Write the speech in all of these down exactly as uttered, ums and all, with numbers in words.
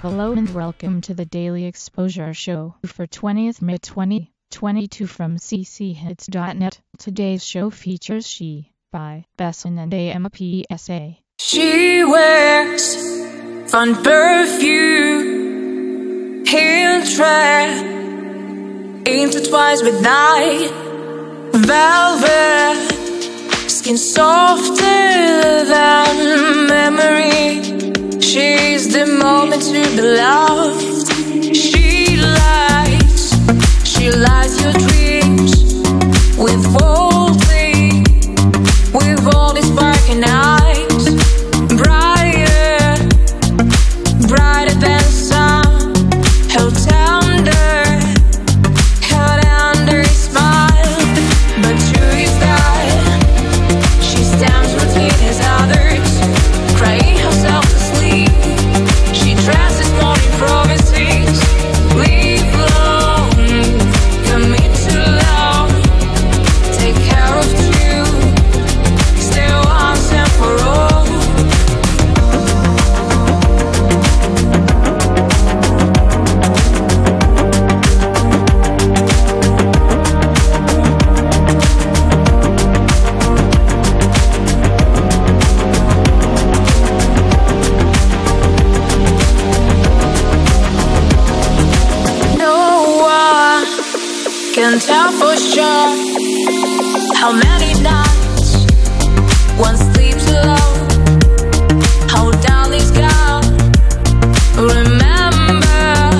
Hello and welcome to the Daily Exposure Show for twentieth May twenty twenty-two from c c hits dot net. Today's show features She by Besson and A M P S A. She wears fun perfume, heel tread intertwined with night, velvet skin softer than memory. She's the moment to be loved. She lights, she lights your dreams with boldly, with all these sparking eyes, brighter, brighter than the sun. Held tender, held under a smile. But truth is that she stands between his others, crying herself to sleep. She dresses morning promises, leave alone, commit to love, take care of two, stay once and for all. Can tell for sure how many nights one sleeps alone, how down he's gone. Remember,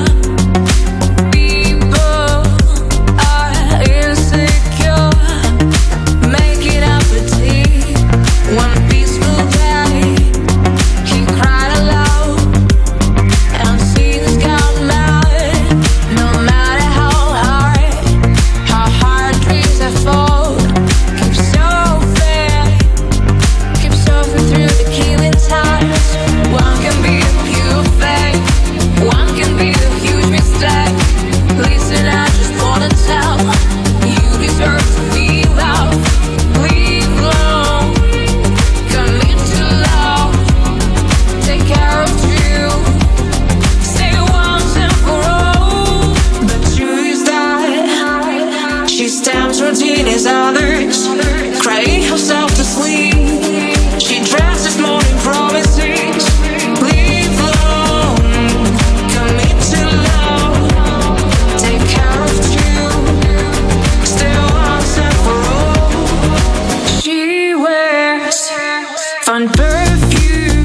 people are insecure, making up a tea. One peaceful day, he cried aloud, and seasons got mad. No matter how hard her heart dreams have fold, keep surfing, keep surfing through the killing times. One can be a pure fake, one can be a huge mistake. Listen, I just wanna tell you deserve to feel love. Leave alone, commit to love, take care of you, stay once and for all. But truth is that she stands routine as others, crying herself to sleep. She dresses morning promises, leave alone, commit to love, take care of you, stay once and for all. She wears fun perfume.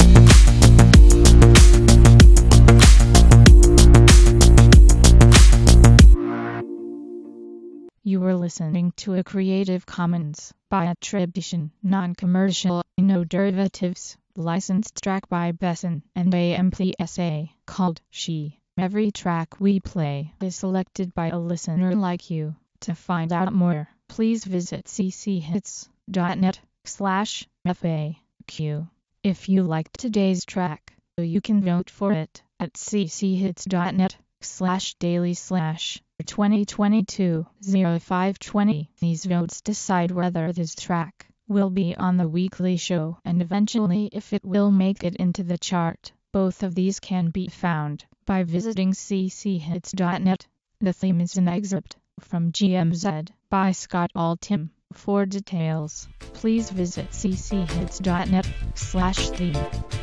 You were listening to a Creative Commons by attribution, non-commercial, no derivatives, licensed track by Besson and A M P S A, called She. Every track we play is selected by a listener like you. To find out more, please visit c c hits dot net slash F A Q. If you liked today's track, you can vote for it at c c hits dot net slash daily slash twenty twenty-two oh five twenty. These votes decide whether this track will be on the weekly show and eventually if it will make it into the chart. Both of these can be found by visiting c c hits dot net. The theme is an excerpt from G M Z by Scott Altham. For details, please visit c c hits dot net slash theme.